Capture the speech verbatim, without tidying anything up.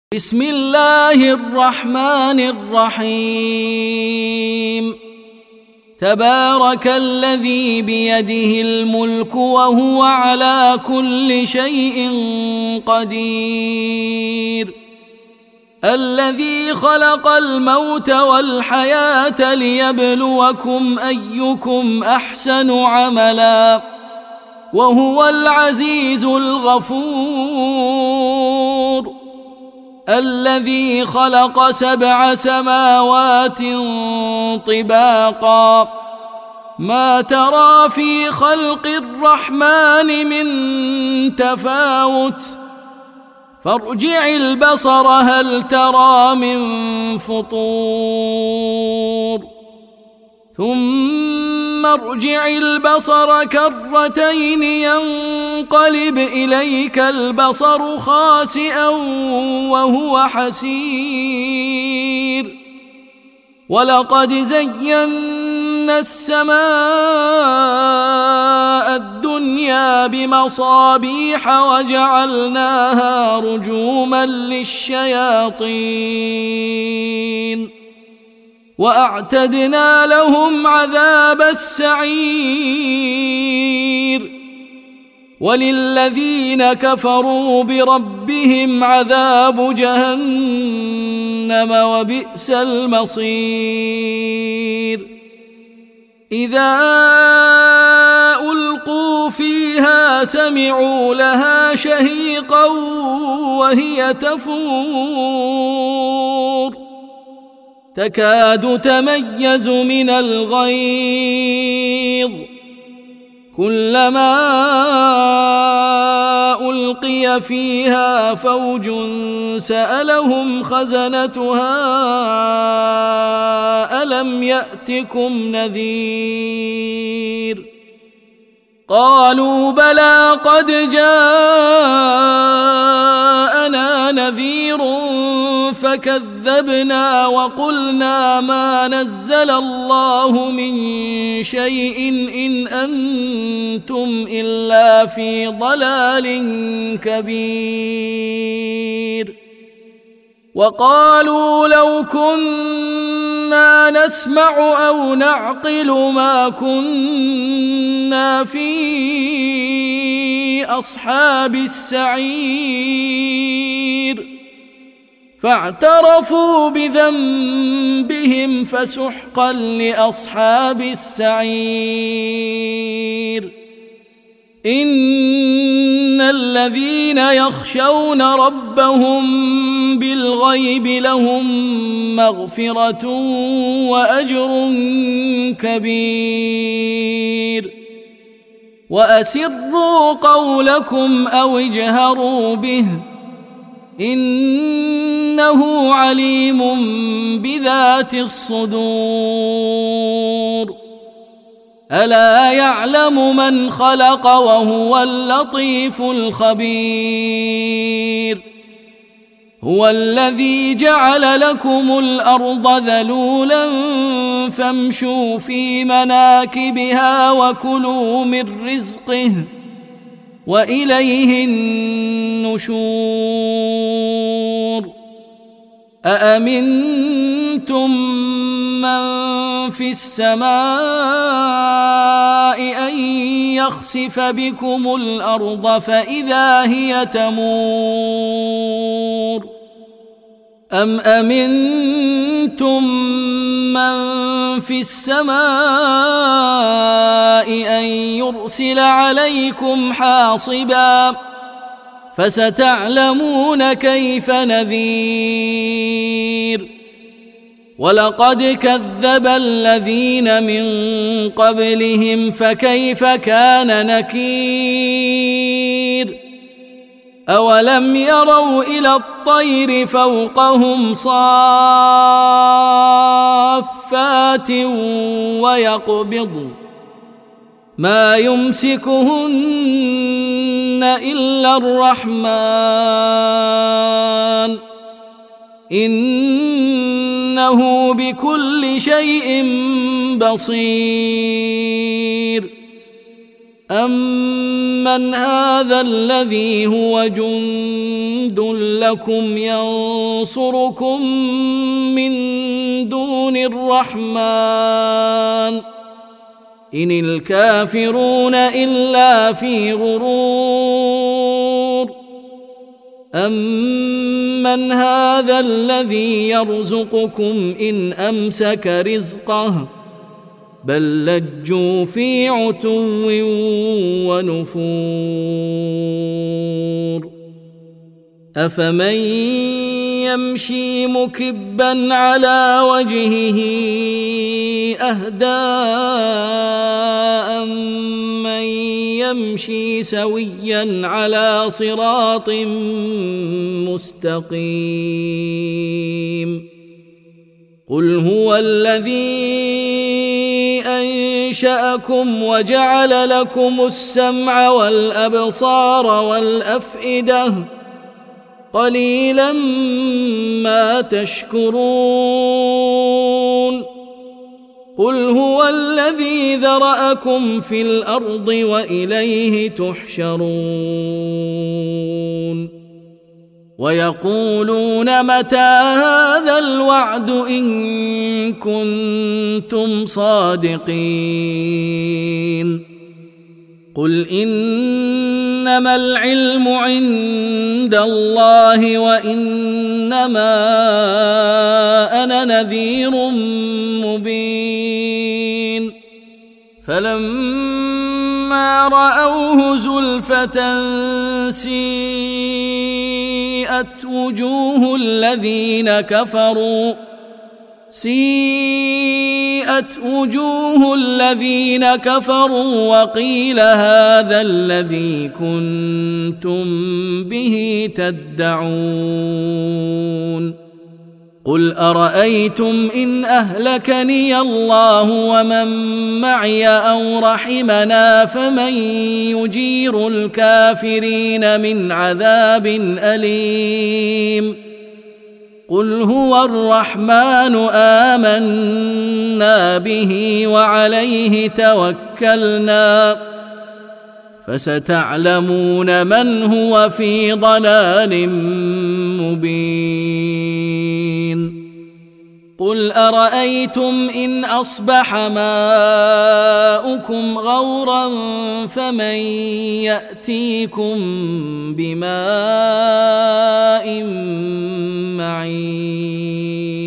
بسم الله الرحمن الرحيم تبارك الذي بيده الملك وهو على كل شيء قدير الذي خلق الموت والحياة ليبلوكم أيكم أحسن عملا وهو العزيز الغفور الذي خلق سبع سماوات طباقا ما ترى في خلق الرحمن من تفاوت فارجع البصر هل ترى من فطور ثم ارجع البصر كرتين ينقلب إليك البصر خاسئا وهو حسير ولقد زينا السماء الدنيا بمصابيح وجعلناها رجوما للشياطين وأعتدنا لهم عذاب السعير وللذين كفروا بربهم عذاب جهنم وبئس المصير إذا ألقوا فيها سمعوا لها شهيقا وهي تفور تكاد تميز من الغيظ كلما ألقي فيها فوج سألهم خزنتها ألم يأتكم نذير قالوا بلى قد جاءنا نذير فكذبنا وقلنا ما نزل الله من شيء إن أنتم إلا في ضلال كبير وقالوا لو كنا نسمع أو نعقل ما كنا في أصحاب السعير فاعترفوا بذنبهم فسحقا لأصحاب السعير إن الذين يخشون ربهم بالغيب لهم مغفرة وأجر كبير وأسروا قولكم أو اجهروا به إنه عليم بذات الصدور ألا يعلم من خلق وهو اللطيف الخبير هو الذي جعل لكم الأرض ذلولا فامشوا في مناكبها وكلوا من رزقه وإليه النشور أأمنتم من في السماء أن يخسف بكم الأرض فإذا هي تمور أم أمنتم من في السماء أن يرسل عليكم حاصبا فستعلمون كيف نذير ولقد كذب الذين من قبلهم فكيف كان نكير أولم يروا إلى الطير فوقهم صافات ويقبض ما يمسكهن إلا الرحمن إنه بكل شيء بصير أم أمن هذا الذي هو جند لكم ينصركم من دون الرحمن إن الكافرون إلا في غرور أمن هذا الذي يرزقكم إن أمسك رزقه بل لجوا في عتو ونفور أفمن يمشي مكبا على وجهه أهدى أمن يمشي سويا على صراط مستقيم قل هو الذي أنشأكم وجعل لكم السمع والأبصار والأفئدة قليلا ما تشكرون قل هو الذي ذرأكم في الأرض وإليه تحشرون ويقولون متى هذا الوعد إن كنتم صادقين قل إنما العلم عند الله وإنما أنا نذير مبين فلما رأوه زلفة سيئت وجوه الذين كفروا سيئت وجوه الذين كفروا وقيل هذا الذي كنتم به تدعون قل أرأيتم إن أهلكني الله ومن معي أو رحمنا فمن يجير الكافرين من عذاب أليم قل هو الرحمن آمنا به وعليه توكلنا فستعلمون من هو في ضلال مبين قل أرأيتم إن أصبح ماؤكم غورا فمن يأتيكم بماء معين